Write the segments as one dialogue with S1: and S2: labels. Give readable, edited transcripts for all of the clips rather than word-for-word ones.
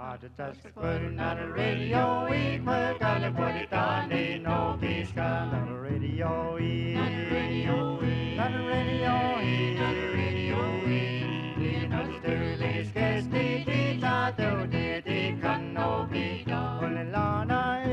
S1: Just putting on the radio, we put on the body down, ain't no peace on the radio, on the radio, on the radio, on the radio, you know the Sterling's guest, they thought they can no be done. Well, Lana,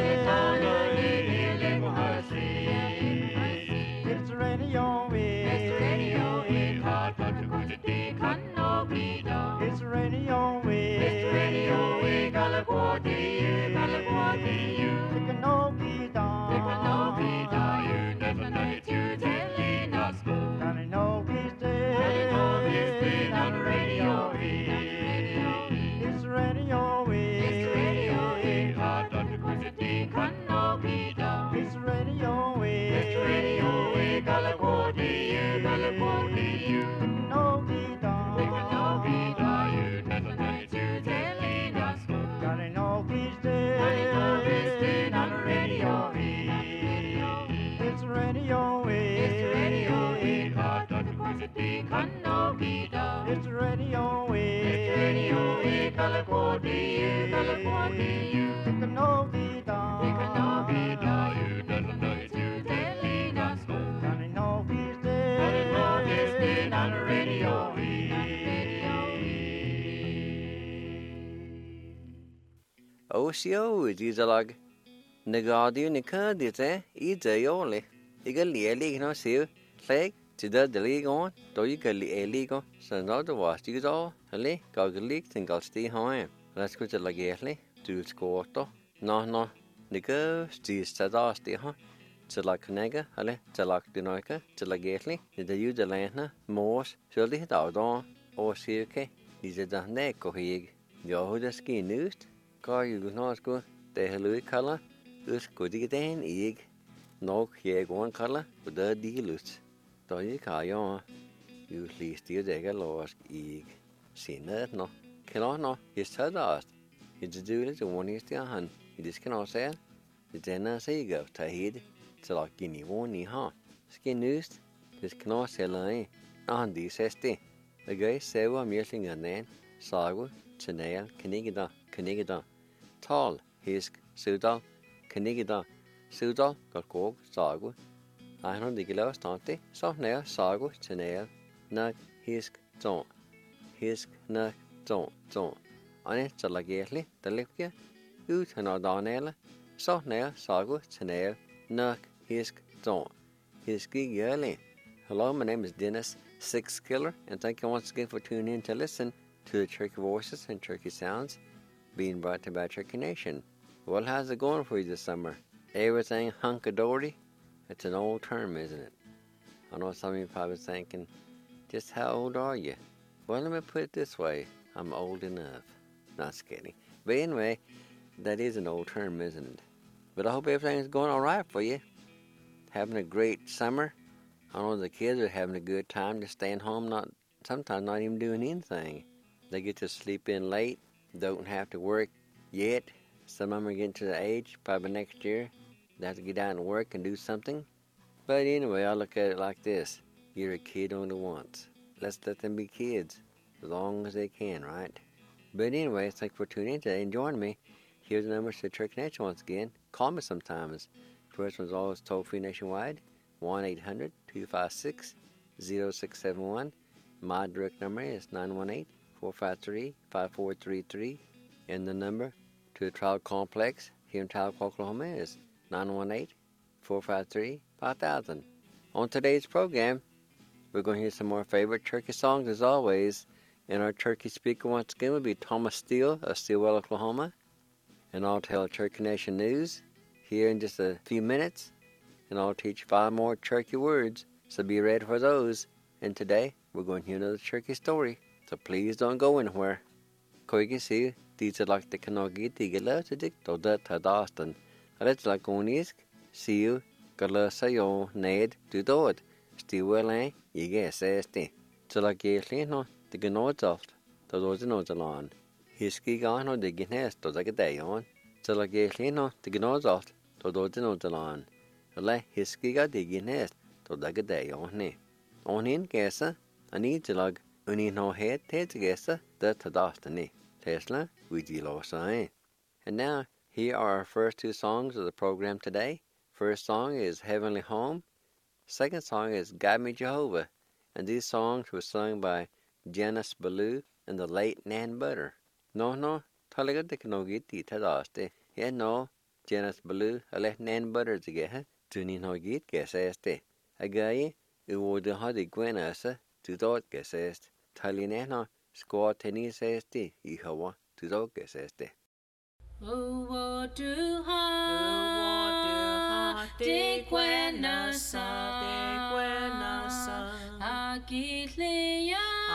S1: it's the radio, it's the radio, it's hard but the good they can no be done. It's the radio, it's the radio, we gotta go to you, gotta go to you. It can no be done, it can no be done. You never know it, you telling us good. Gotta know he's dead, gotta know he's dead on the radio. It's the radio, it's the radio, it's hard but the good they can no be done. It's the radio, it's the radio, we gotta go to you, gotta go to you. It can no be done, it can no be done. You never know it, you telling us good. Gotta know he's dead, gotta know he's dead on the radio. It's the radio, it's the radio, it's hard but the good they can no be done. It's the radio, it's the radio, we gotta go to you, gotta go to you. It can no be done, it can no be done. You never know it, you telling us good. Gotta know he's dead, gotta know he's dead on the radio.
S2: Osio, Gizalag. Nagadi Nicadite, eat a yoli. Eagerly a league no seal, flag, to the league on, do you get a league on, so not the wash you all, Halley, got the league, and got stay home. Let's go to Lagerly, to score. No, Nicka, Steve Sada, stay home. To like Nega, Halle, to like Dinoka, to Lagerly, the you the lantna, Morse, surely hit out on, or see okay. These are the neck or hig. Yo, the skin news. Car you not go, the hello color, us good again, egg. No, here one color, but the dealus. Do you car yon? You least you take lost egg. See that no? Cannot no, it's her dust. It's a do it, one is the hand. It is cannot say. The dinner say go, Tahid, to like guinea one knee ha. Skin news, this cannot say line. And this ST. The guy say what muting a name, Sagu, Chanel, Canigida. Tall, Hisk, Sudal, Canigida, Sudal, Gorkog, Sagu. I know the Gila Stante, so now Sagu, Chanel, Nug, Hisk, Don't. Hisk, Nug, Don't. On it, Salagately, the Lipka, Ut and O'Donnell, so now Sagu, Chanel, Nug, Hisk, Don't. Hisky Girly. Hello, my name is Dennis Six Killer, and thank you once again for tuning in to listen to the Turkey Voices and Turkey Sounds being brought to you by Turkey Nation. Well, how's it going for you this summer? Everything hunky-dory? It's an old term, isn't it? I know some of you probably thinking, just how old are you? Well, let me put it this way. I'm old enough. Not kidding. But anyway, that is an old term, isn't it? But I hope everything's going all right for you. Having a great summer. I know the kids are having a good time just staying home, sometimes not even doing anything. They get to sleep in late, don't have to work yet. Some of them are getting to the age, probably next year, they have to get out and work and do something. But anyway, I look at it like this. You're a kid only once. Let's let them be kids as long as they can, right? But anyway, thanks for tuning in today and joining me. Here's the numbers to Turkey Nation once again. Call me sometimes. First one's always toll-free nationwide, 1-800-256-0671. My direct number is 918-453-5433. And the number to the Trial Complex here in Tahlequah, Oklahoma is 918-453-5000. On today's program, we're going to hear some more favorite turkey songs as always. And our turkey speaker once again will be Thomas Steele of Steelwell, Oklahoma. And I'll tell Turkey Nation news here in just a few minutes. And I'll teach 5 more turkey words, so be ready for those. And today, we're going to hear another turkey story, so please don't go anywhere. Koigisi, these are like the Kanogi, Tigala, Tidik, Doda, Tadastan. Let's like Onisk, see you, Galasayo, Ned, Dudod, Stewell, Yiga, Sesti. So like Yaslino, the Ganodoft, Todozinozalan. Hiski Gano, the Guinness, Dozagadeon. So like Yaslino, the Ganodoft, Todozinozalan. Le Hiskiga, the Guinness, Dozagadeon. On in Gessa, I need to log Unino head, Ted Gessa, the Tadastani. Tesla, Wijilosae. And now, here are our first two songs of the program today. First song is Heavenly Home. Second song is Guide Me Jehovah. And these songs were sung by Janice Ballou and the late Nan Butter. No, talaga de knogiti tadaste. Yeah, no, Janice Ballou, ale Nan Butter together. Tuni nogit geseste. Agaye, uwoda hadi gwenasa, tudot gesest. Talinena, squat tennis este, ihawa, tudot geseste.
S3: Uwo duha, de gwenasa, Akitleya,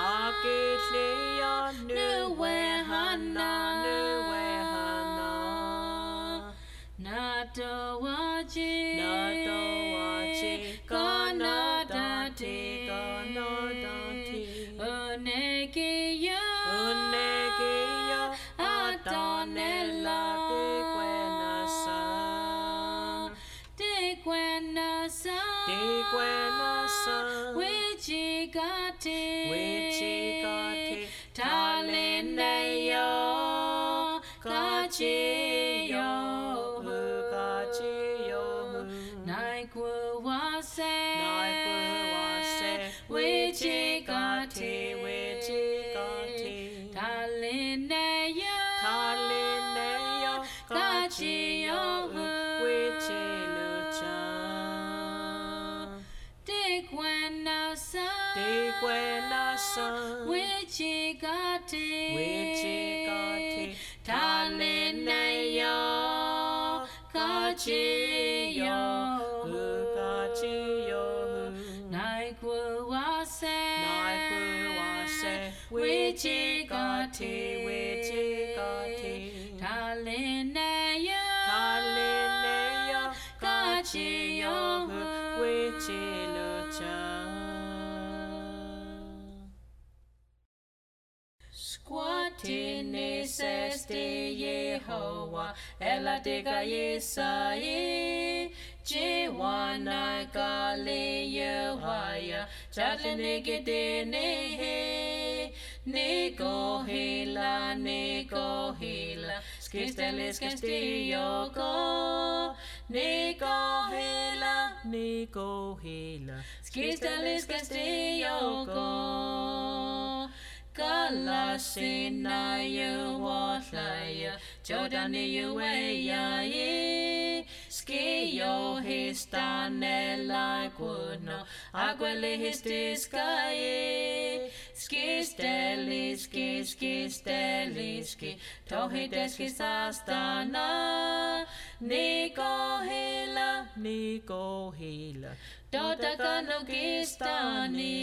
S3: Nuwehana, Natowaji, Ganadati, Unekiya, Adonella, De Gwenasa, Wichigati, Talineyo, Gachiyo, Naikuwase, Wichigati, Talineyo, Gachiyo, Wichigati, Talineyo, Gachiyo, Naikuwase, Wichigati, Talineyo, Gachiyo, Squatinis este Yehovah, Eladega Yesai, Jiwana Gali Yehaya, Chatlinigidine, Nigo Hila, Skistelis Castilloko, Nigo Hila, Skistelis Castilloko. Galasina Yuwatlaya, Jordani Yueya, Skio Histanella Guno, Agueli Histiskaye, Skisteliski, Tohideski Sastana, Nigo Hila, Dodakanogistani.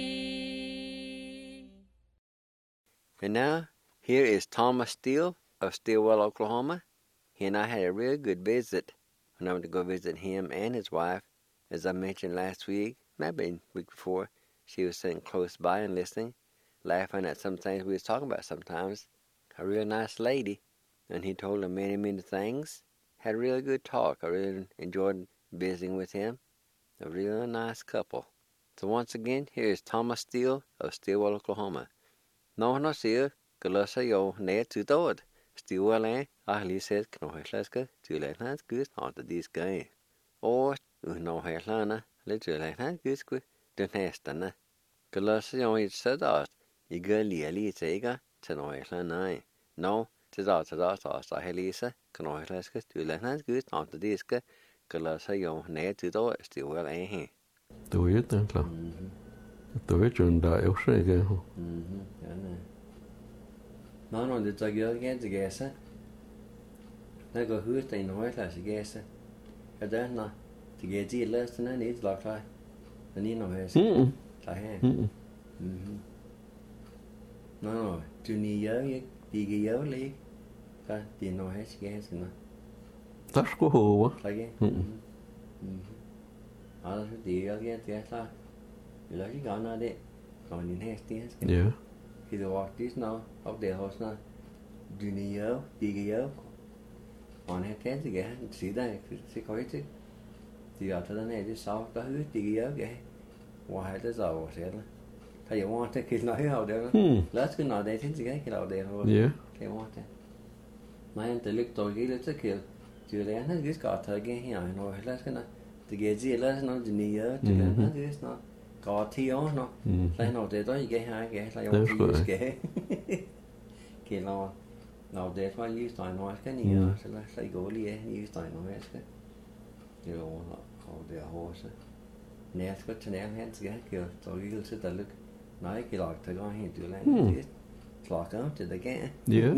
S2: And now, here is Thomas Steele of Stillwell, Oklahoma. He and I had a real good visit when I went to go visit him and his wife. As I mentioned last week, maybe the week before, she was sitting close by and listening, laughing at some things we was talking about sometimes. A real nice lady, and he told her many, many things. Had a really good talk. I really enjoyed visiting with him. A real nice couple. So once again, here is Thomas Steele of Stillwell, Oklahoma. No sier, galasa yo ne tutod. Stillwell ahli says knoheslaska to letnas goose on the this guy. Or no helana, let you letnas goose quick, don't hastana. Galasa yo it said us, eagerly sega, to no helana. No, tis out I helisa, knoheslaska to letnas goose on the this guy. Galasa yo ne tutod, Stillwell he.
S4: Tôi biết tên là tôi biết trường đại ốc sợi cái không?
S2: Nó được cho cái ghé á, nó có hứa tay nói là sẽ ghé á, cái đó nó thì ghé gì lên nó nít lọt thôi, nó nít nói hết, phải ha, nó chú ní nhớ đi cái nhớ đi, cái tiền nói hết ghé rồi nó,
S4: tắt có hồ quá,
S2: phải ghé, thì ghé thôi. Là cái gạo nào đấy, còn nhìn hết tiếng.
S4: Yeah.
S2: Khi tôi học tí nào, học để học nào, junior, digger, còn hết thế thì cái sĩ đây sẽ có chứ. Thì ở thời này thì sau có hứa digger cái, ngoài tới giờ sẽ là, Thầy want to kill nói hậu đấy. Lát cái nói đấy thì cái hậu đấy thôi.
S4: Yeah.
S2: Thầy want to. Mai anh tới lúc tôi cái lúc kill. Chứ lấy anh cái cả thời cái hiện nói lát cái nói. Thì cái gì lát nó gì nhiều. Chứ lấy anh cái nó cả thiêu nó. Lấy nó để tôi cái hai cái lấy ông cái. Cái nó để tôi use tài nói cái nhiều. Sẽ là lấy gỗ lia use tài nói cái. Điều họ để hồ sẽ. Nè có cho nên hết cái kiểu tôi cái sự tự lực nói cái lọt thời gian hiện tượng này lọt cái thì đấy cái
S4: Yeah.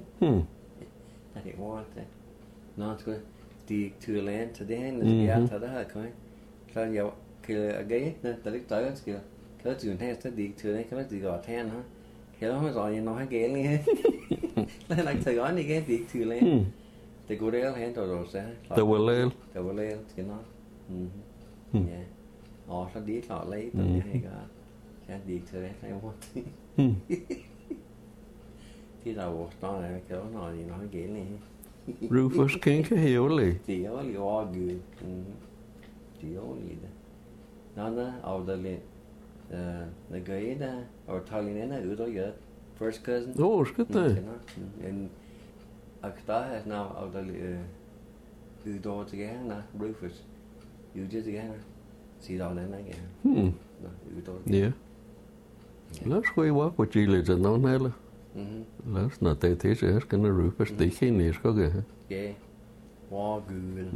S2: I didn't want it. Nó có đi từ lên từ đây nên cái thật đó coi sao giờ cái nên tự lực tới cái chuyện hay sẽ đi từ đây cái gì gọi then hả cái đó rồi nói cái này nên là thời gian này cái đi từ lên thì cô đấy hết rồi sẽ
S4: Tàu
S2: lên thì nó yeah. Sao đi lọ lấy tụi này hay cả sẽ đi từ đấy hay không thì đầu đó này cái đó nói gì nói kỹ này
S4: Rufus King cái hiểu lì.
S2: thì nó là all good thì nó gì đó nó ở đây là cái đó ở Thailand nó ở đó giờ first cousin
S4: Cái thế.
S2: and Akta has now ở đây từ đó thì cái là Rufus you just cái xí đầu lên này kìa từ đó
S4: Yeah. Let's quay quá của chị là nó này là. Let's not take this as cái nó Rufus tí khi này có kìa.
S2: yeah all good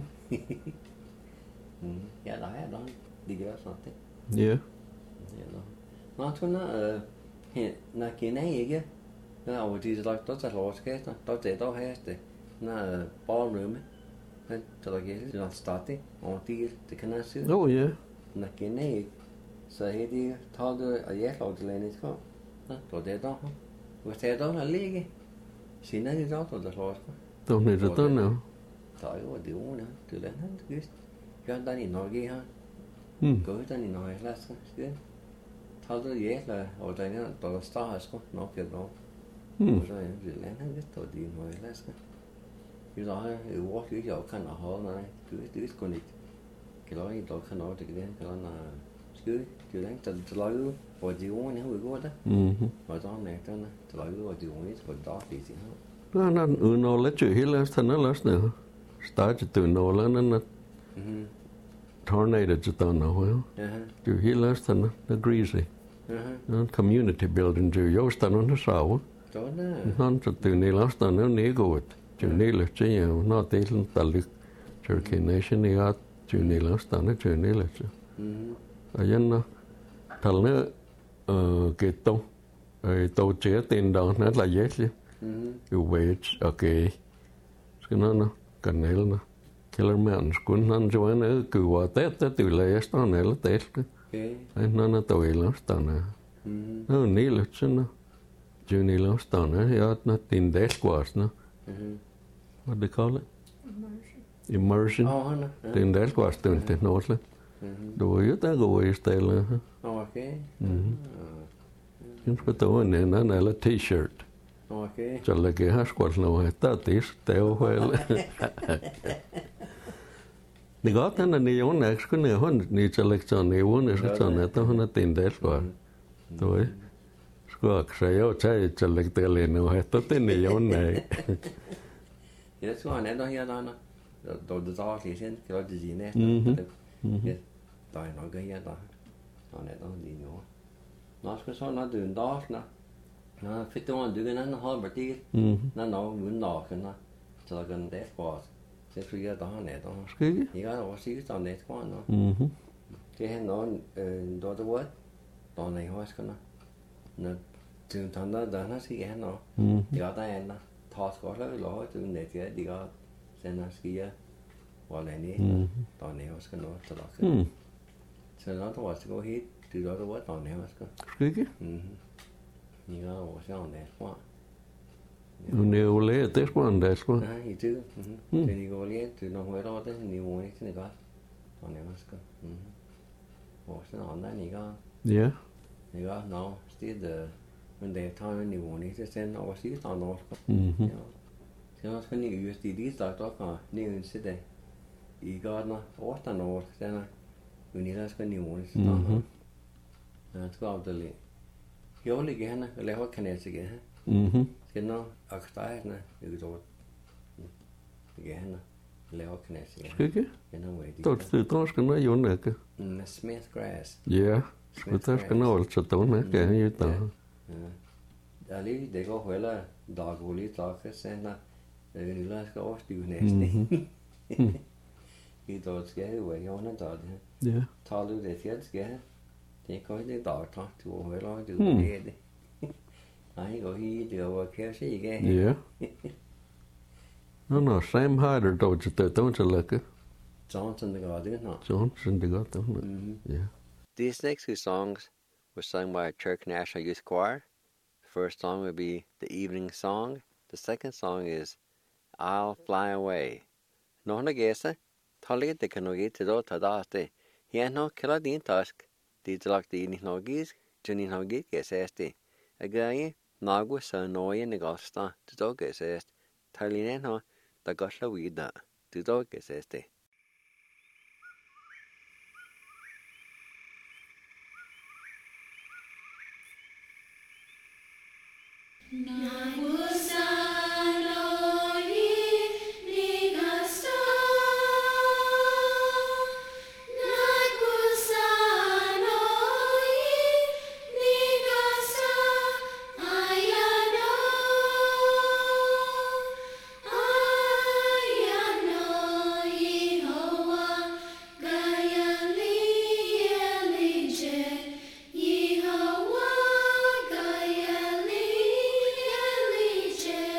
S2: dạ đó đi cái đó thế
S4: Yeah.
S2: nó cho nó hiện là cái này vậy kia nó ở thì là đó là lo cái đó để đó hết đấy nó ballroom ấy cho cái nó start ấy ở thì cái nào xíu
S4: Oh yeah.
S2: là cái này sẽ hết đi thao được ở dưới lầu thì lên có rồi để đó và thế đó là lý cái xin nó đi đó rồi lo
S4: Tàu này rất tốt nào.
S2: thôi có điều nữa từ lên hết cái cho ta nhìn nói gì ha cứ ta nhìn nói là cái thao được dễ là ở đây nó tao stars có nó kiểu đó rồi từ lên hết cái tao đi nói là cái đó cái work cái dầu khăn ở hồ này cứ disconnect cái đó thì tao khăn ở thì cái đó là cứ từ đấy từ lối vào chiều uống những người đó vào đó này cho nó từ lối vào chiều uống vào đó thì gì
S4: Nó nó lấy chữ hết là thành nó lấy nữa. Start từ nó là nó tornado cho tao nó phải. Chữ hết là thành nó greasy. Nó community building chữ yếu tao nó sao. Nó từ này là tao nó nề gột. Chữ này là chỉ nó tới tao lực. Chữ cái nation này chữ này là tao nó chữ này là chữ. Ở dân nó thằng nó cái tàu chế tiền đó nó là dễ chứ. cái wage okay cái nó cần này nó Killer Mountains cũng nó cho nó cứ qua Tết tới từ lễ đó này là Tết nó tuổi lắm tao nè nó ní là chứ nó chưa ní lắm tao nè nó tin Tết quá nó what they call it immersion tin Tết quá tuần Tết nốt lên đuổi ta gọi tê là chúng có tổ này nó là t-shirt cho là cái hát quạt nào ta tí teo hoài đi gót nó đi giống này cái này hơn đi cho lịch cho này uống này cho này tao nó tiền đấy quá rồi có cái yêu chơi cho lịch tiền liền nào hết tao tiền này giống này
S2: thì nó xuống này đó hiện đó nó đồ do thì xem cái gì nè đòi nói cái gì đó này đó gì nữa nó cái số nó từ đó nó fit to on cái nó hơi bật đi nó muốn nọ cái nó cho gần đấy quá sẽ suy ra đó này đó thì cái đó xí tao này quá nó cái nó đó đó what đó này hoa cái nó từ thằng đó nó xí cái nó thì ở đây nó thoát có lỡ từ này cái đi có sẽ nó xí á qua lại đi đó này hoa cái nó cho đó cái cho nó thoát có hit từ đó đó what đó này hoa cái你看我像那话，
S4: 你有来得过来过？
S2: 啊，一直，这里个来就弄回到的你我这个，当年是个，我是好难你个，
S4: Yeah.
S2: 你个孬，是的，问题他们你我你这先我是当孬，像是你有时你找到个，你有是的，一个呢，我当孬现在，你那是个你我是当孬。 Go up the link. You only get a level connect again. You know, I started na, you go again, level connect again.
S4: Skike?
S2: In a way.
S4: Tot stu tos kan jo nek.
S2: Smith grass.
S4: Ja. Tos kan al så ton nek ju ta.
S2: Ali, det går heller daglig takke senere. Det er skal også du næsten. I dag skal jeg jo ikke under dag.
S4: Ja.
S2: Taler du det til skal det kan det dag ta to heller du det. Nej, går hi det var kanskje ikke.
S4: Ja. No, same hider dodge det don't you look.
S2: Johnson det går det nå.
S4: Johnson det got them. Yeah.
S2: These next two songs were sung by Turk National Youth Choir. The first song would be The Evening Song. The second song is I'll Fly Away. Nåna gesa, talige det kan nogi til då tadaste. Hieno killa din task. Dit lagt det in nogis, juni nogi gesesti. Again, nagu sa noye negasta, til då gesest. Talinen ho, da gasla vida, til då gesesti.
S5: Yehovah, Gaya Li,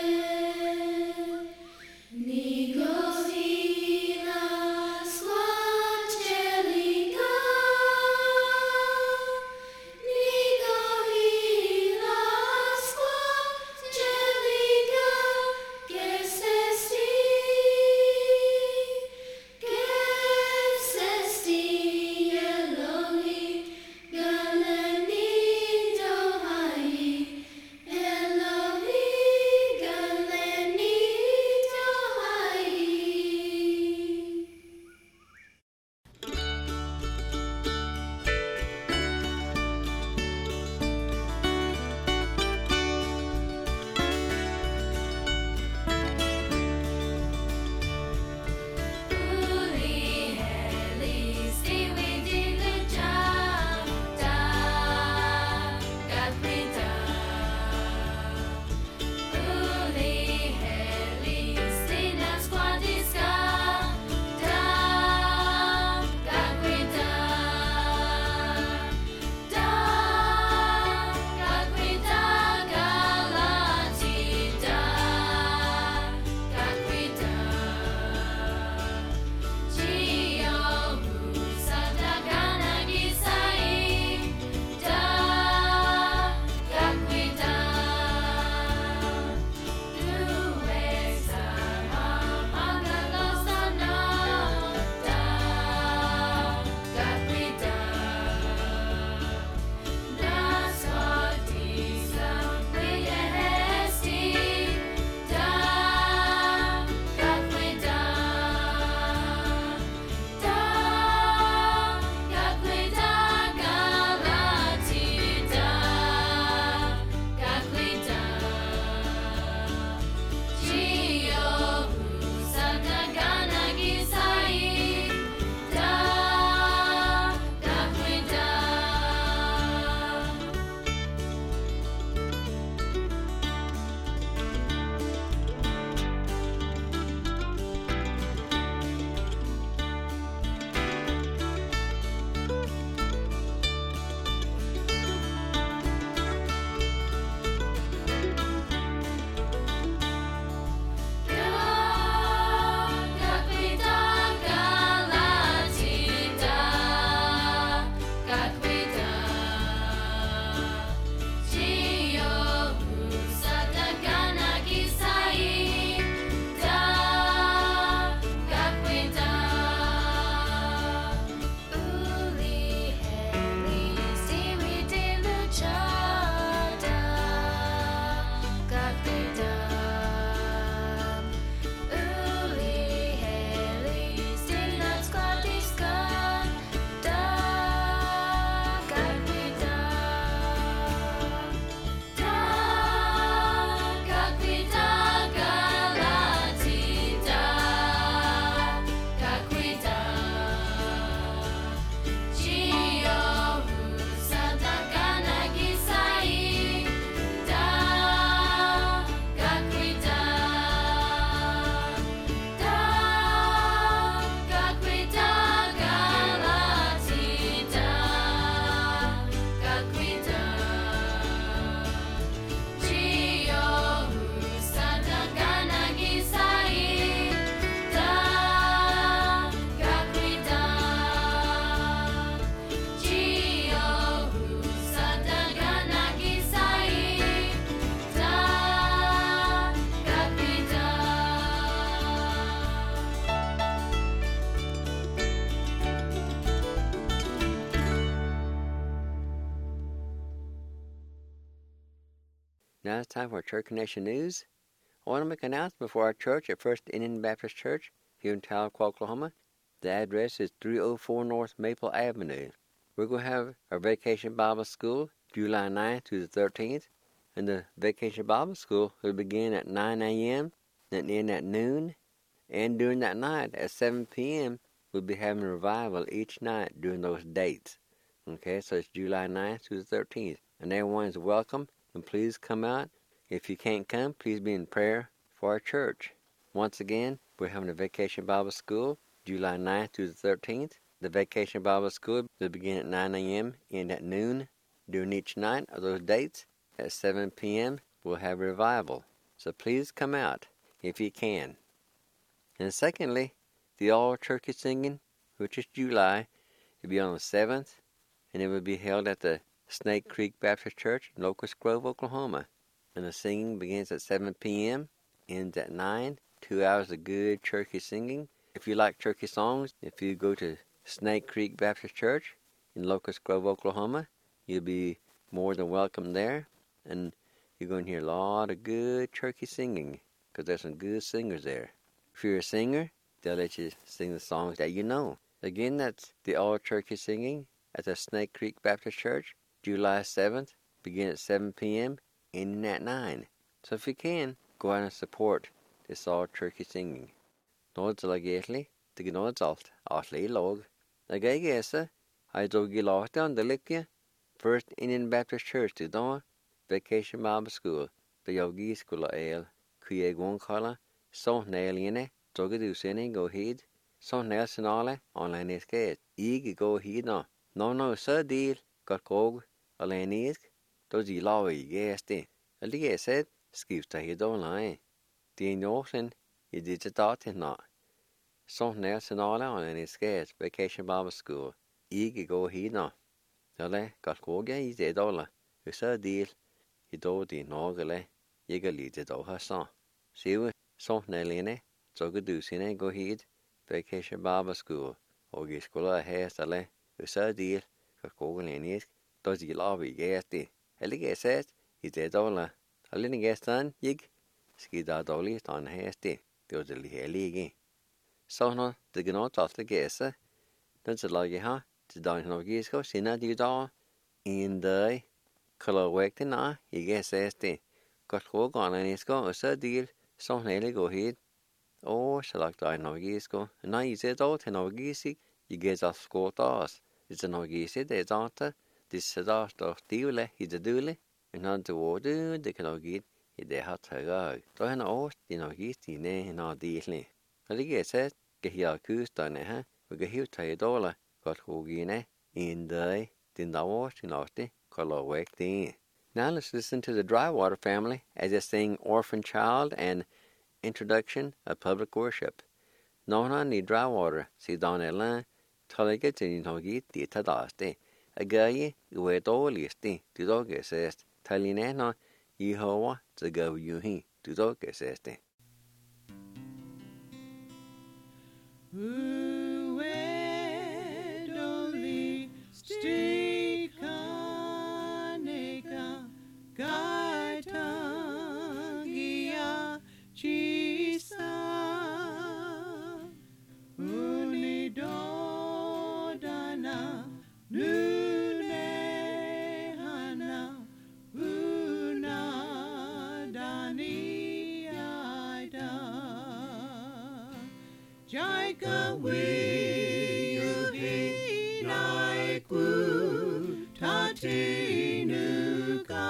S2: Now it's time for Church Connection News. I want to make an announcement for our church at First Indian Baptist Church here in Tahlequah, Oklahoma. The address is 304 North Maple Avenue. We're going to have our Vacation Bible School July 9th through the 13th. And the Vacation Bible School will begin at 9 a.m. and end at noon. And during that night at 7 p.m., we'll be having a revival each night during those dates. Okay, so it's July 9th through the 13th. And everyone is welcome, and please come out. If you can't come, please be in prayer for our church. Once again, we're having a Vacation Bible School July 9th through the 13th. The Vacation Bible School will begin at 9 a.m. and at noon. During each night of those dates, at 7 p.m., we'll have a revival. So please come out if you can. And secondly, the All Turkey Singing, which is July, will be on the 7th, and it will be held at the Snake Creek Baptist Church in Locust Grove, Oklahoma. And the singing begins at 7 p.m., ends at 9, 2 hours of good turkey singing. If you like turkey songs, if you go to Snake Creek Baptist Church in Locust Grove, Oklahoma, you'll be more than welcome there. And you're going to hear a lot of good turkey singing because there's some good singers there. If you're a singer, they'll let you sing the songs that you know. Again, that's the All Turkey Singing at the Snake Creek Baptist Church, July 7th, begin at 7 p.m., ending at 9. So if you can, go out and support this All Turkey Singing. Nåds lagetli, det gnåds alt, atli log. Agagesa, I do gilate on the Likia, First Indian Baptist Church to Dawn, Vacation Bible School, the Yogi School Ale, Kuye Gonkala, Son Nailiene, Dogadu Sene go heed, Son Nelsinale, online is gate, Ig go heed no, sir deal, got cog, Alanisk, does ye lawy gasti. A liga said, skips to his online. The Norton, he did it out in not. Son Nelsinale online is gate, Vacation Bible School, Ig go heed Alle got cog, he did all. Sir deal. I do di nogale, jeg lite do har så. Sive, så nælene, så kan du sine gå hit, Vacation Bible School, og I skulle have stalle, så deal, for kogelenisk, då de lave I gæste. Alle gæstet, I det dola. Alle gæsten, jeg, skida dårlig, stand hæste, det var det lige. Så når det gnåt alt gæste, den så lage her, til dagen når I skal sine de da, en dag, Kalawekte na, I saste. Got hog on an isco, og så deal, så hele gå hit. Så lagt der norgisko. Nej, I said out en norgisik, I gæs af skåtas. Det norgisit, det data, det sætter der stivle, I det dule. Men han til våde, det kan norgit, I det har taget. Så han også, det norgis, de næ, en deal. Og det gæs at, kan her kysterne her, og kan hive tage dollar, got hog ine, en dag, den der var sin afte. Now let's listen to the Drywater family as they sing Orphan Child and Introduction of Public Worship. Nona ni Drywater, si don elan, talega tin hogit di tadaste. Agaye, uwe do listi, du doge sest. Talinena, Yehowa, to go yuhi, du doge seste.
S3: Gaitangia Chisa Unidodana Nunehana Unadaniada Jaika Wiyuhi Naiku Tatinuka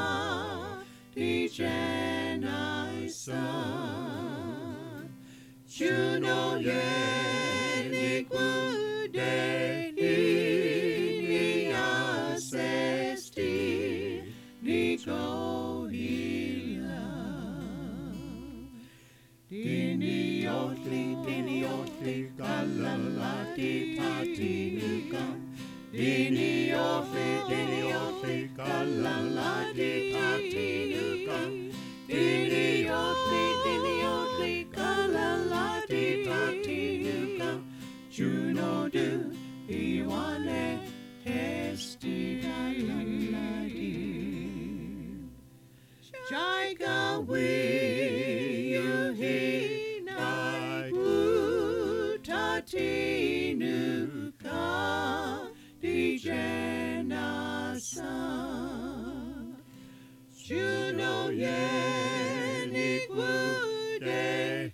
S3: Dijenai Son Juno Yeniku Deinia Sesti Nico Hila Diniotli Galalati Tatinuka Diniotli Galalati Tatinuka Diniotli Galalati Tatinuka Juno du Iwane Testi Galalati Jai Juno yenik wude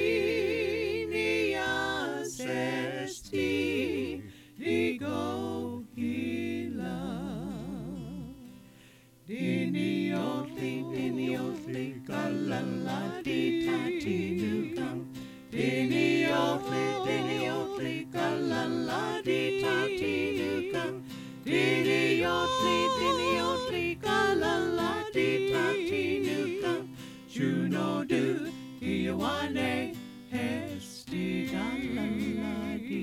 S3: dinias esti digo hila diniotli kalala di tati nukam diniotli kalala di tati nukam diniotli kalala di tati nukam Juno du iwane hesti kalala di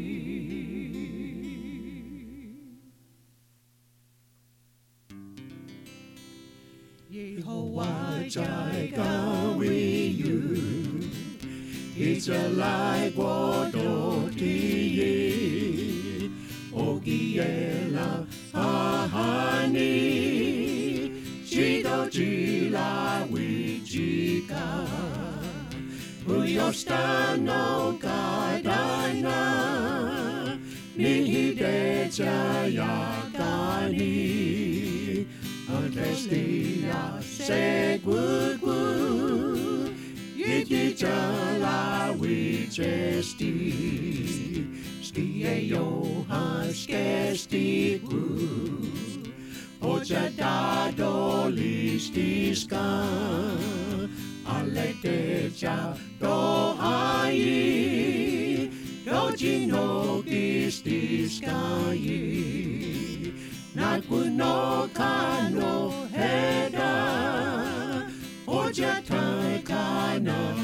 S3: Yehovah Jireh with you. It's a like water tea. Ogiela ahani. Chido jila wijika. Uyosta no kadana. Nihide jayagani. Adestia segugu Yiti jala wichesti Skie yohan skesti gu Oja dado listiska Aleteja do ai Doji no gistiska yi Nakuno kano heda Oja kana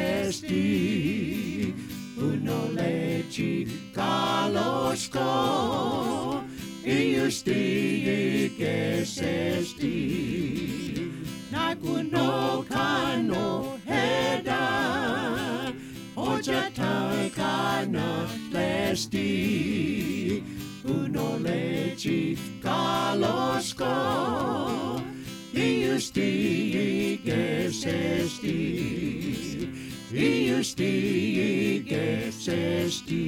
S3: lesti Uno lechi kalosko Iusti kesesti Nakuno kano heda Oja kana lesti Uno lechi kalosko Iusti gesesti Iusti gesesti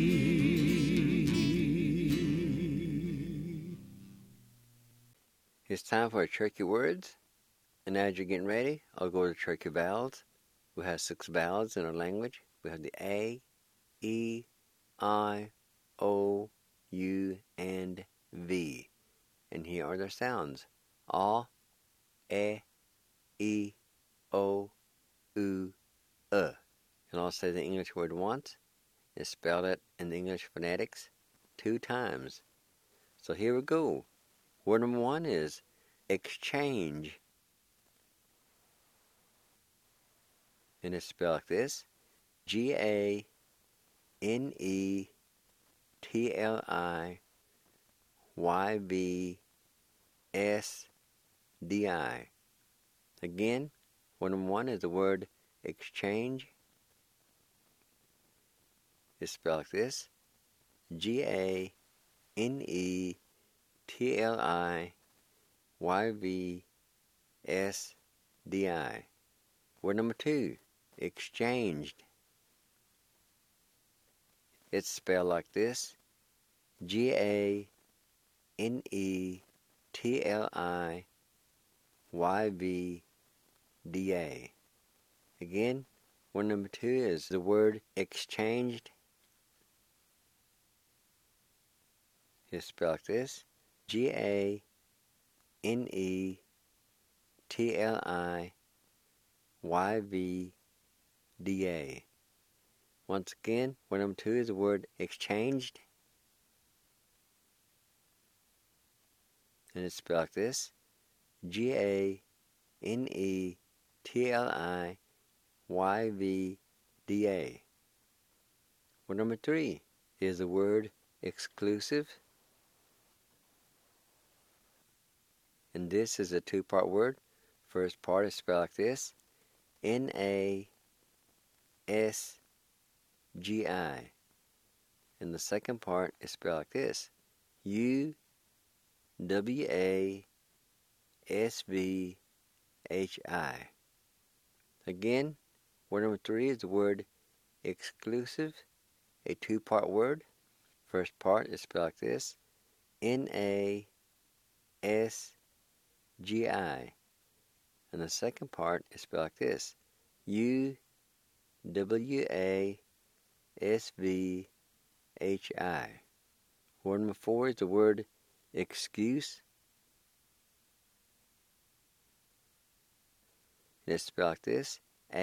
S2: It's time for our Cherokee words. And as you're getting ready, I'll go to Cherokee vowels. We have 6 vowels in our language. We have the A, E, I, O, U, and V. And here are their sounds. A, E, O, U, And I'll say the English word once. And spell it in the English phonetics 2 times. So here we go. Word number 1 is exchange. And it's spelled like this. GANETLIYVSDI. Again, word number 1 is the word exchange. It's spelled like this. GANETLIYVSDI. Word number 2, exchanged. It's spelled like this. GANETLIYVDA. Again, word number 2 is the word exchanged. It's spelled like this. GANETLIYVDA. Once again, word number 2 is the word exchanged. And it's spelled like this. GANETLIYVDA. Word number 3 is the word exclusive. And this is a 2-part word. First part is spelled like this. NASGI. And the second part is spelled like this. UWASVHI. Again, word number 3 is the word exclusive, a two-part word. First part is spelled like this, N-A-S-G-I. And the second part is spelled like this, U-W-A-S-V-H-I. Word number 4 is the word excuse. And it's spelled like this,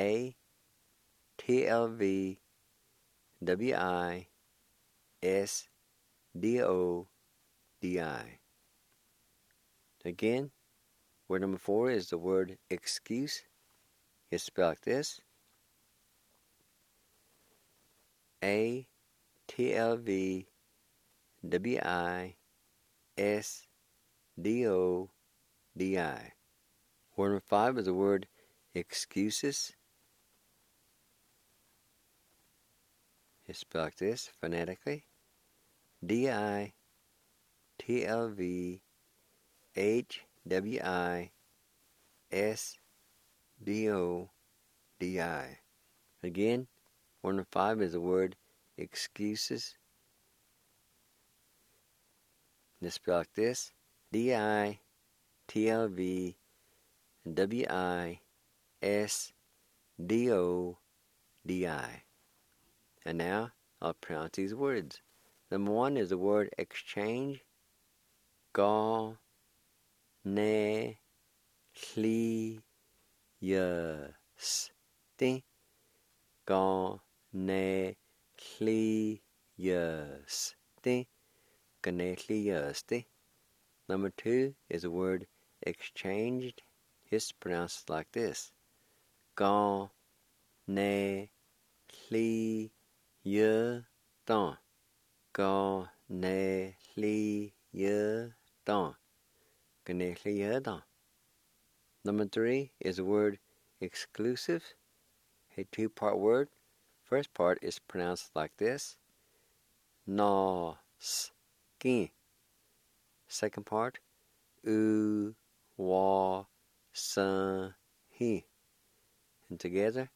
S2: A-T-L-V-W-I-S-D-O-D-I. Again, word number 4 is the word excuse. It's spelled like this, A-T-L-V-W-I-S-D-O-D-I. Word number 5 is the word excuses. It's spelled like this phonetically, D-I-T-L-V-H-W-I-S-D-O-D-I. Again, word number 5 is the word excuses. And it's spelled like this, D-I-T-L-V-W-I-S-D-O-D-I. And now I'll pronounce these words. Number 1 is the word exchange. Ga, ne, hli, yes, ti. Ga, ne, hli, yes, ti. Ga, ne, hli, yes, ti. Number 2 is the word exchanged. It's pronounced like this. Ga, ne, hli, ye, dan. Ga, ne, hli, ye, dan. Ga, ne, hli, ye, dan. Number 3 is the word exclusive, a two-part word. First part is pronounced like this, na, s, ki. Second part, u, wa, sa, hi. And together,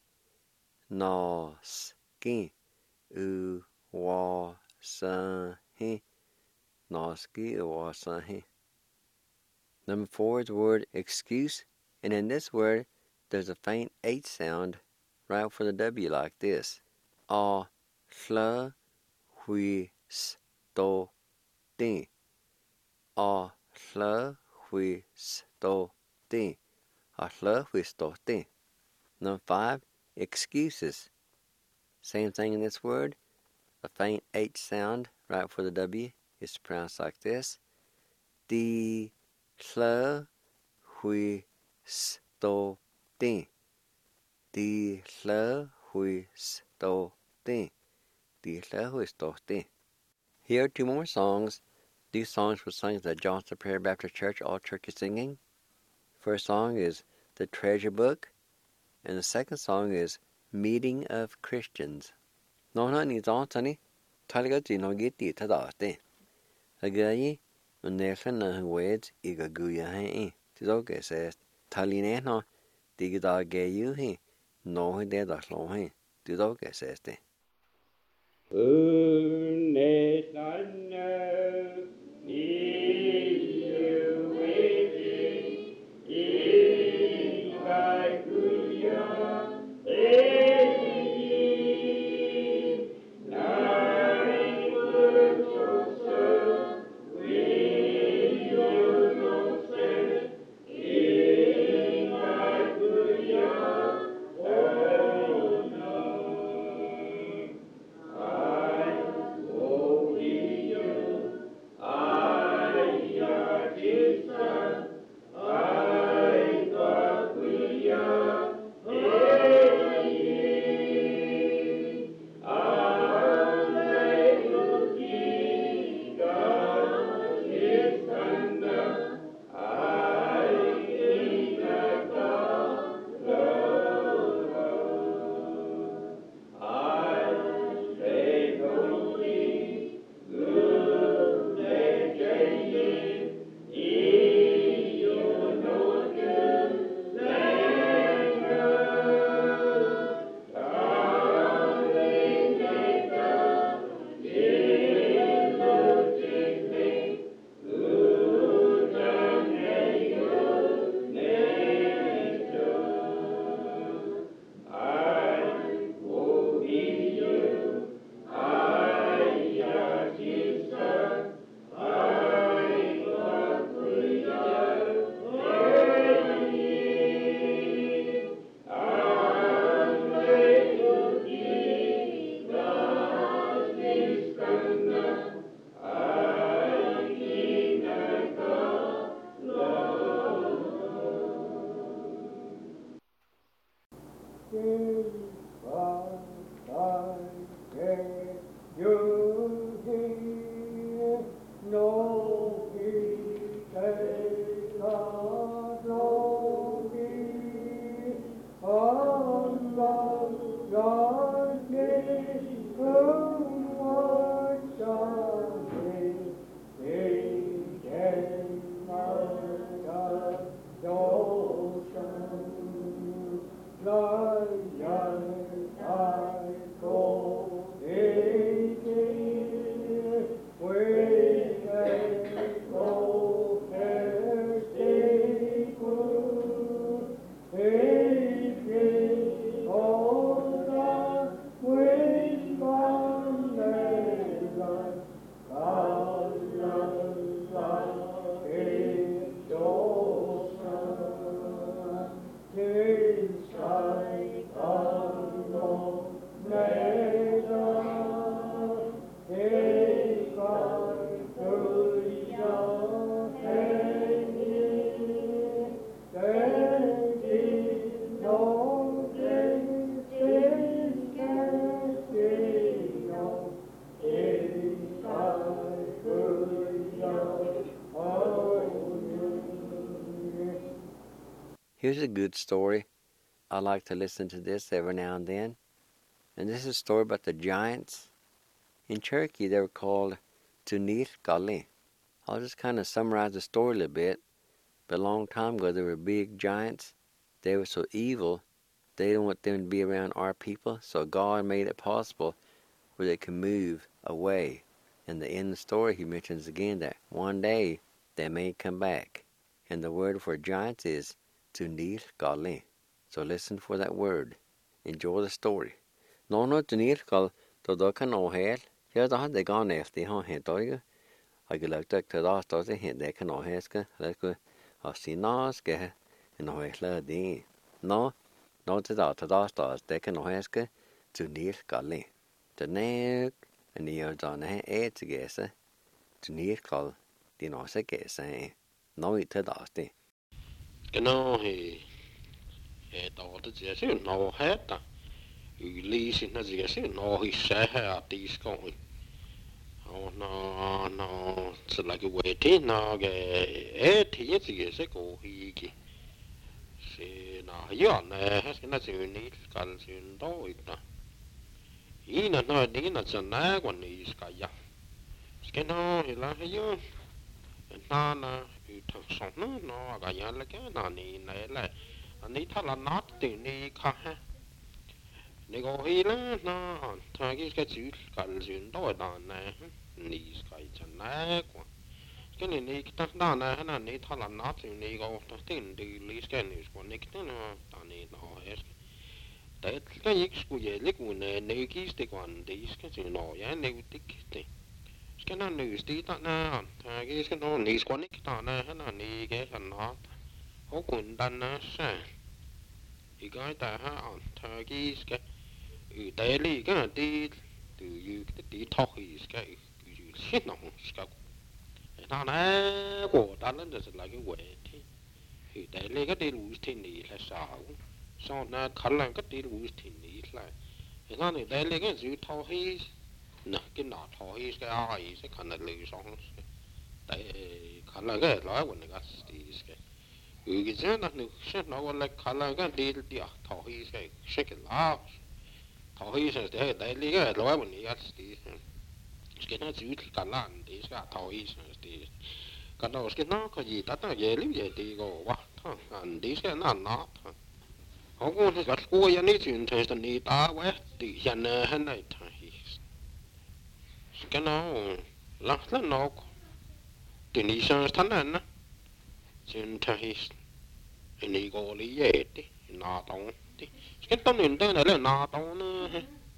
S2: na, s, ki. U, wa, sa, hi. Na, s, ki, u, wa, sa, hi. Number 4 is the word excuse. And in this word, there's a faint H sound right for the W like this. A, sl, hui, s, do, di. A, sl, hui, s, do, di. A, sl, hui, s, do, di. Number 5, excuses. Same thing in this word. A faint H sound right for the W is pronounced like this. Di, sl, hui, s, do, di. Di, sl, hui, s, do, di. Di, sl, hui, s, do, di. Here are 2 more songs. These songs were sung at the Johnson Prairie Baptist Church All Turkey Singing. First song is The Treasure Book, and the second song is Meeting of Christians. No, ni Johnson, Taliga Gino Gitti Tadate. Again, and there's another words, Iga Guya Hay. Tizoke says, Taline no, Digida Gay you he. No, he did a slow he. Tizoke says, Here's a good story. I like to listen to this every now and then. And this is a story about the giants. In Turkey, they were called Tunir Gali. I'll just kind of summarize the story a little bit. But a long time ago, there were big giants. They were so evil, they didn't want them to be around our people. So God made it possible where they could move away. And the end of the story, he mentions again that one day they may come back. And the word for giants is Tunir Gali. So listen for that word. Enjoy the story. No Tunir Gal, to can no hell. Here's the they gone after the hand to you. I could like to last of the hand they can no haska. Like I see naska and no hell de. No to the stars they can no haska Tunir Gali. The neck and the other on the together. Tunir Gal, the no se guess. No it to the
S5: cái nó thì đó thì chỉ là nó hết à lý sinh là chỉ là nó thì sẽ là tí con nó sẽ là cái vấn đề nó cái thì chỉ là có gì cái sẽ nó hiểu này hay là chỉ là cái chuyện đó ít à ý là nó đi là chỉ là quan hệ cái nó thì là hiểu nó thật sự nó cái nhà là cái này là anh ấy thật là nát từ này cả ha này có gì là nó thay cái chữ cái chuyện đó là này này cái chân này quá cái này cái đó này là này thật là nát từ này có tiếng đi lý cái này của này cái nó này nó hết đấy cái gì cũng vậy lấy của này cái quan đi cái chuyện nó vậy này cái cái nó nữ tí ta na cái nó nữ quan nick ta na nó nữ cái thằng nó hốt quần đan na sa thì cái ta ha cái đại lý cái đi từ cái đi thọ thì cái shit nó cái nó nè của ta lên là lại cái quệ thì đại lý cái đi lùi thì nỉ là sao sau na khẩn là cái đi lùi thì nỉ lại thì nó này đại lý cái chữ thọ thì nè cái nọ thôi cái ai sẽ khả năng lười xong tại khả năng cái nói của người ta thì cái cái gì đó nó sẽ nói gọi là khả năng cái đi thôi cái sẽ cái lá thôi sẽ để đại lý cái nói của người ta thì cái nó chịu khả năng thì cái thôi thì cái đó cái nó cái gì đó nó dễ lắm dễ thì có quá anh đi cái nó họ cũng cái cô nhà này chuyện thì người ta vậy thì hiện nay này cái nó lắc lắc nó từ ní sang thằng này nè trên thay ní có lý gì đi nà tông đi cái tông này đây là nà tông nữa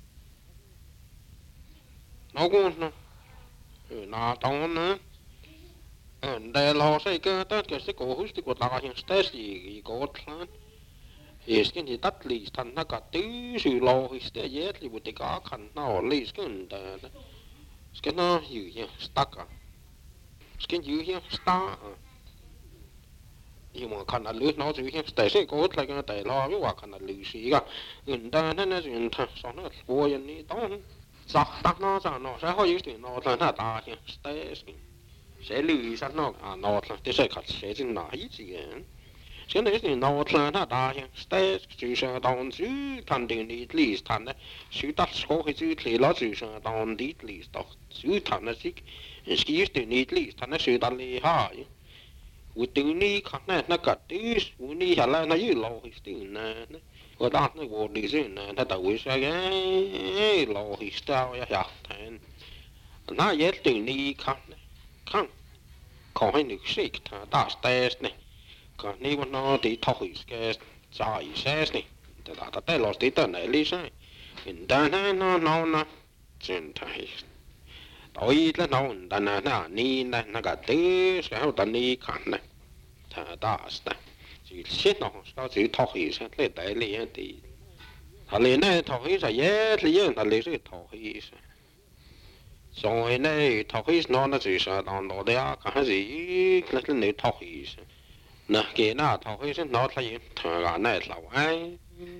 S5: nó cũng nà tông nữa đây là sai cái tất cả sẽ có hút thì có ta hiện stress gì có thằng cái gì tắt lì thằng nó cả tứ sự lo thì sẽ dễ thì một cái khăn nó lì cái nó hiểu nhỉ stuck à cái hiểu nhỉ stuck nhưng mà khăn là lưới nó chữ hiện tại sẽ có lại cái tại lo cái quả khăn là lưới xí cả người ta nó chuyện thằng sao nó bùa vậy ní đó giặc tắc nó sao nó sẽ hơi chuyện nó là nó ta hiện tại sẽ lưới sao nó nó là thế sẽ khát sẽ chuyện nào ít gì cái này thì nó là nó ta hiện tại chữ sang đòn chữ thành định đi lý thành đấy chữ tắt số cái chữ thì nó chữ sang đòn đi lý đó chữ thành nó chỉ cái chữ đi lý thành nó chữ ta lý ha u tự ni khăn này nó cắt đi u ni hả là nó như lâu hết tự nè ở đó nó vô đi chứ nè nó tao cái lâu hết sao ya ya thành nó dễ tự ni khăn khăn còn hay nước xịt thà ta test này còn nếu mà nó thì thôi cái trái xét này ta ta tay lót tí tận này lý sai hiện tại nó chuyện thay đôi là nó đàn nó ni nó cả thứ cái hậu tận ni khăn này thà ta này chỉ xét nó sao chỉ thôi xét lấy đại lý thì thà liền này thôi sẽ dễ thì thà liền sẽ thôi rồi này thôi nó chỉ là đòn đồ đấy cái gì là cái này thôi nè cái nào thôi sẽ nó là gì thằng cái này là ai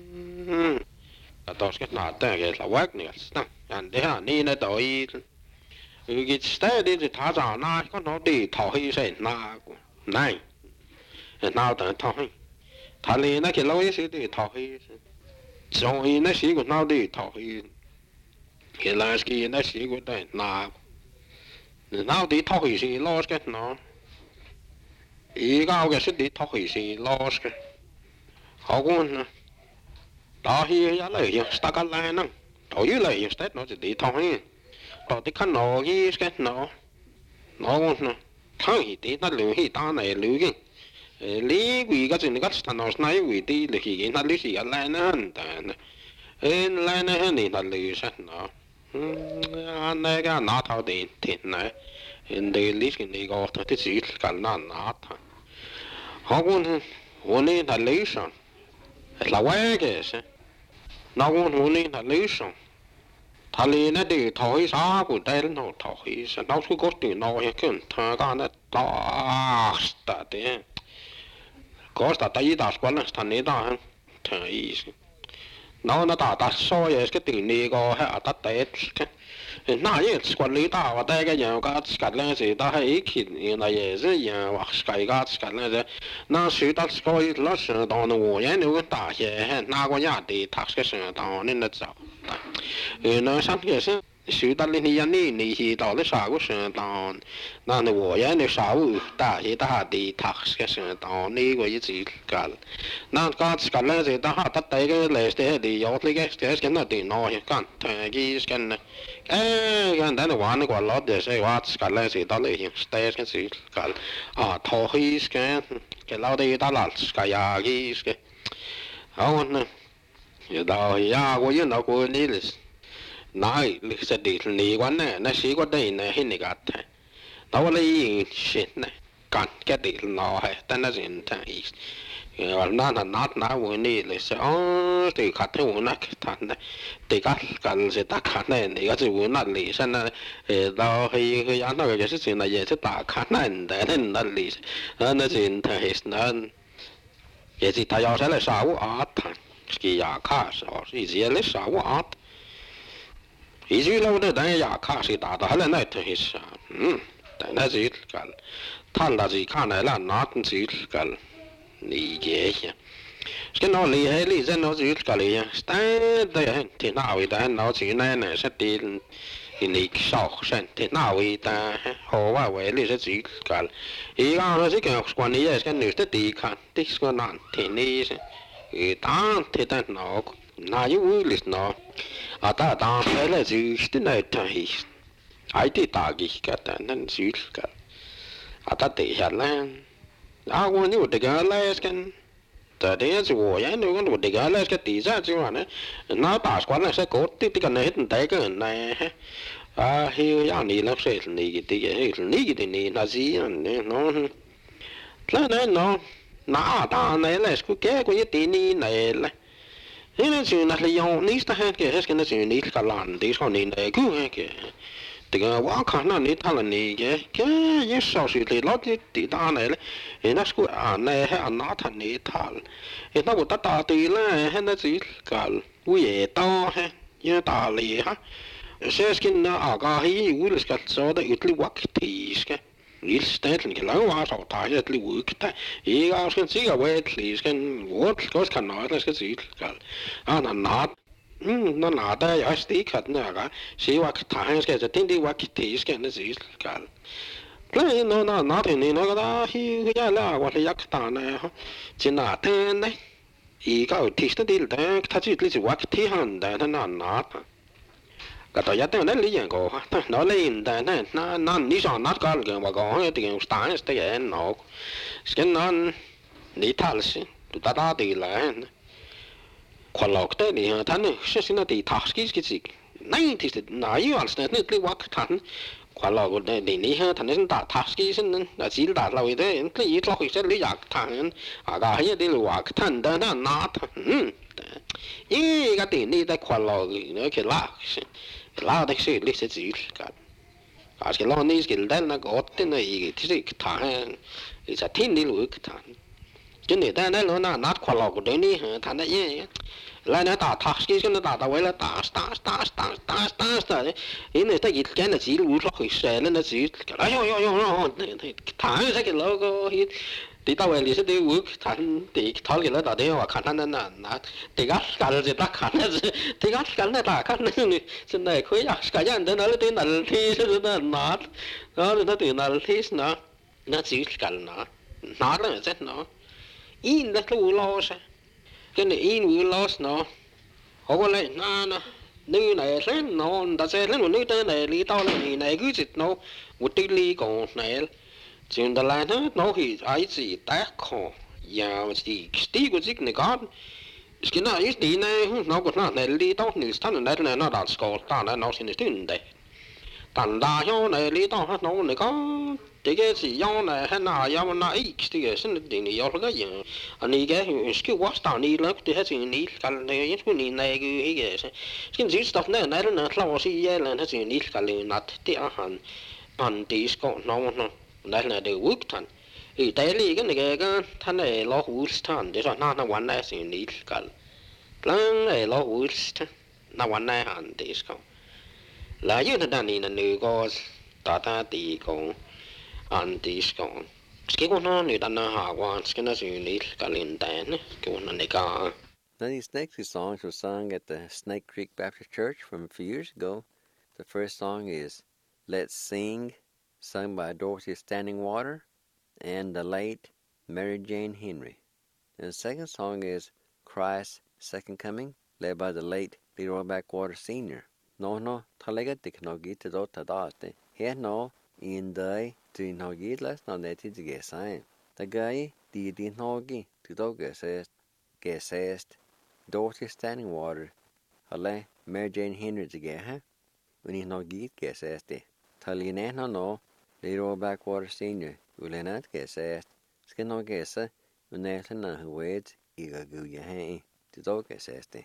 S5: đó cái nào cái là quét này anh đấy ni này đôi cái style đi thì thả ra na có nó đi thôi sẽ na này nào tận thôi thà liền cái lâu ấy sẽ đi thôi rồi nó sẽ có nào đi thôi cái là cái nó sẽ có đấy na nào đi thôi sẽ lo cái nó ý cái sẽ đi thôi sẽ lo cái họ cũng đó thì giá lại hiện ta cái này nè thôi lại hiện step nó chỉ đi thôi đó thì khăn nó cái nó cũng thôi thì nó lưu thì ta này lưu cái lý vì cái chuyện cái nó nói vì đi là khi nó lưu gì cái này nè này này nó lưu sát nó anh này cái nó thao tiền tiền này để lý cái này có thì chỉ cái nó họ cũng hôm nay là lý sao là quay cái gì nó cũng hôm nay là lý sao thà lý nó đi thôi sao của đây nó thôi sao nó cứ có tiền nó hay cái thằng cái nó đó ta thế có ta thấy ta quan là thằng này đó thấy nó ta soi cái tiền này có hay ta tết nãy giờ quản lý ta và đây cái nhà cái này gì ta hay khi này giờ nhà hoặc cái này giờ nó sử ta coi nó sử dụng nó vô nhà nếu ta sẽ nào có nhà thì tax cái sử dụng nên nó sao nó sáng cái sự sử ta lên nhà này thì đó là sao cái sử dụng nó vô nhà nếu sao ta thì ta thì tax cái sử dụng này cái gì cái nó cái này gì ta ta thấy cái này thì có cái nó thì nó cái cái này cái đó là玩个老的是话个来是到类型 stage 个是个头黑个老的到了个呀个好呢也到呀我有那个你了哪里是的你关呢那是个的呢那个的到了一些呢干个的那还但那是他意nó muốn đi là sẽ thì khách theo muốn cái thằng này thì các sẽ ta khách này thì cái gì muốn là lý sinh này đó thì anh nói cái sự này sẽ ta khách này để nên là lý nó chuyện thì nó cái gì ta要sẽ là sao art cái nhà khác sao cái gì là sao art ý chí lâu đấy đấy nhà khác sẽ ta đó là này thì sao tại nó gì cái thằng là gì khác này là nó gì cái lý giải cái nó lý hay lý giải nó chỉ cái lý đấy thì nào vậy ta nó chỉ này sẽ đi thì sau sen thì nào vậy ta họว่าvậy lý sẽ chỉ cái ý nó chỉ cái quan lý cái nữ sẽ đi看thì cái nạn thì này ta thì ta nó như lý nó ta phải là chỉ cái này thì ai thì ta cái ta nên chỉ cái ta thì là我你我这个来跟，这的是我呀，那个我这个来个底下就完了，那大关了是搞的这个呢，很大个人呢，还要你那些你的你的你那是呢，那大呢来是个个一点你来了，因为是那里用你是还个是个那是你个烂的说你那个个， thì cái quá khả năng này thằng này cái những sau sự thì nó thì ta này là nó sửa này hay nó thằng này thằng thì nó cũng ta thì là hay nó chỉ cả vui to hay như ta lì ha sẽ cái nó cái hay vui là cái số đó ít li quắc thì cái ít stēt cái lâu quá sau ta ít li quắc ta ý cái chỉ cái vậy thì cái what có cái nào là cái gì cái nó nó nada ja sti kat naga si wa kta ska ja tindi wa kiti ska na zi kal la no na te ni no da hi ja la wa le yak ta na ha china te ne I ga ti sta dil da ta ji li ji wa kiti han da na ka ta ya te na li yan go ha ta no le in da na ni sa na ka ga wa go ha ti sta sta ya no sken non ni tal si tu ta di la Quan lọc tới thì thằng này sẽ xin là thì thắc cái gì này thì nãy giờ là nó cái vác thằng quan lọc này thì này thằng này đã thắc cái xin là chỉ đã lâu đấy cái gì đó sẽ lấy giặc thằng cái hay đi vác thằng đó nó nát ý cái tiền này tại quan lọc nó cái lá đấy sẽ lấy sẽ gì cái lo này cái đó nó có tên này thì thằng thì sẽ thiên đi lùi thằng cho nên ta nói nó nát quan lọc của đấy này thằng đấy lại nó ta thắc cái nó ta vậy là ta đấy ý này ta ít cái là chỉ lùi lóc xe nó chỉ cái yo thằng cái logo thì tao vậy thì đi bước thằng thì tháo cái nó ta đấy hoặc khăn nó thì gắt cái gì ta khăn thì gắt cái này ta khăn này trên này khối cái gì đó nó tên là thì nó nát nó tên là thì nó chỉ cái nó nát là chết nó in đó lùi lo sao cái này in lùi lo nó họ có lại nữ này lên nó ta sẽ lên một nữ tên này lý tao là này cứ dịch nó một tí lý còn này chuyện đó là nó thì ai gì tác khó ya gì tí của dịch này con cái nào ít tí này nó cũng là này lý tao này thằng này nó đã score ta là nó xin được đấy thằng đa số này lý tao nó này có thì cái gì do này hay nào do nó ít thì cái sinh định này do cái gì anh ấy cái watch tao này là thì hết chuyện này cái này những này cái gì stuff này nó lâu xí vậy là hết chuyện này cái này nát thì anh tí có nó này là đều work thằng thì tại vì cái này cái thằng này lo hút thằng để cho nóวันnày chuyện này cái này lo hút nóวันnày anh tí có là như thằng này là người có ta tí có anh tí có cái con nó người ta hạ quan cái nó chuyện này cái liên quan cái con này cả.
S2: Now these next two songs were sung at the Snake Creek Baptist Church from a few years ago. The first song is Let's Sing, sung by Dorothy Standing Water and the late Mary Jane Henry. And the second song is Christ's Second Coming, led by the late Leroy Backwater Sr. No, talaga tiknogi to do tadate. Here no, in the to nogi less no neti to get sign. The guy did nogi to do get Dorothy Standing Water. Hale Mary Jane Henry to get her. When he nogi get says de. Taline no, Leroy Backwater Sr. Will not get says. Skin no guessa, when there's another words, eager go your hand to do get says de.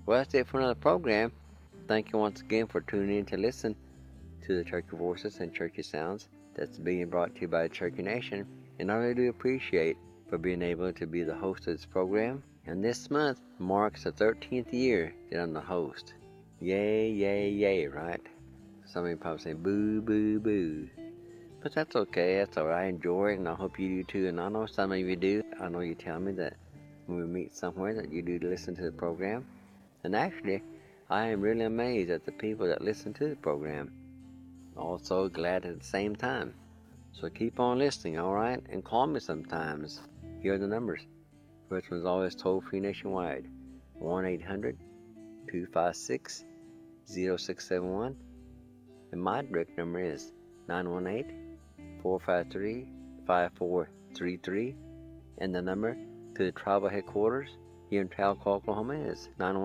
S2: Well, that's it for another program. Thank you once again for tuning in to listen to the Cherokee Voices and Cherokee Sounds that's being brought to you by the Cherokee Nation. And I really do appreciate for being able to be the host of this program. And this month marks the 13th year that I'm the host. Yay, yay, yay, right? Some of you probably say boo, boo, boo. But that's okay, that's alright. I enjoy it, and I hope you do too. And I know some of you do. I know you tell me that when we meet somewhere that you do listen to the program. And actually, I am really amazed at the people that listen to the program. Also glad at the same time. So keep on listening, alright? And call me sometimes. Here are the numbers. First one's always toll-free nationwide. 1-800-256-0671. And my direct number is 918-453-5433. And the number to the tribal headquarters here in Talcott, Oklahoma is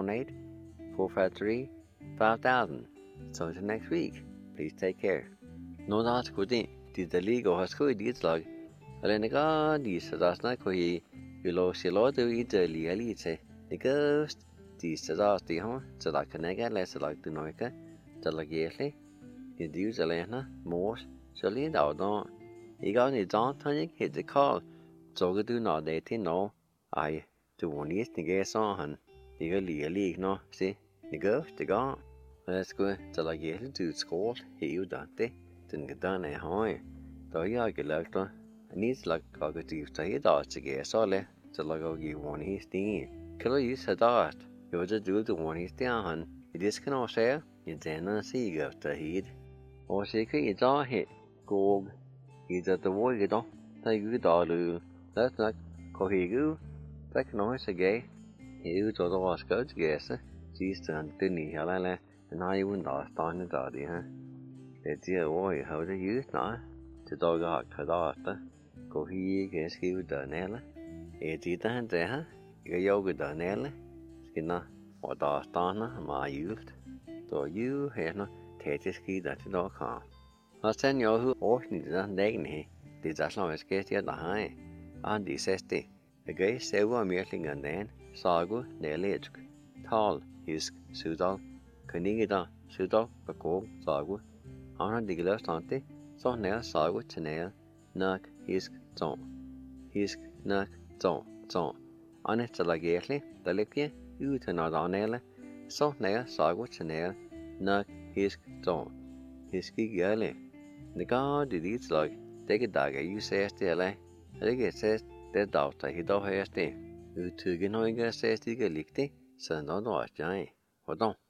S2: 918-453-5000. So until next week, please take care. No that's good thing. Did the legal has good deeds like Alena these that's not quite you lost your lot of it the ghost these that's the home so like a nega less like the noika the like you do the lena more so lean out on you got any don't hit the call so good do not they no I do one is the gas on you got league no see the ghost the gone let's go to like to school you done they didn't get done at home so you get left on needs like a good to say that to get so le to like you one is the can you say that you just do the one is down it is can all say you then see you to heat or see you don't hit go either the way you don't take you dollar that's not có hiểu tất nói sẽ ghé hiểu cho tôi có guess chỉ cần tin nhỉ là nói vấn đề tao nó đó đi ha để chỉ ôi hậu để giữ nó thì tôi có cái đó đó có hiểu cái skill đó nè là chỉ ta hắn thế ha cái yêu cái đó nè là cái nó ở đó tao nó mà giữ tôi giữ hay nó thế cái skill đó thì đó khó nó sẽ nhớ hư ôi như thế này nè thì ra sao cái cái đó hay anh đi xét đi cái sẽ qua miếng linh ngân đen sagu nele tall hisk sudal kanigida sudal bako sagu anh đi cái stante so nè sagu chene nak hisk nak zon anh sẽ là ghét ta lấy cái ưu thế nào đó nè so nè sagu chene nak hisk cái ghét lên the god did it like take a dog you say still I think it says that daughter he don't have to. You two can only get says to get licked. So no, no, I don't.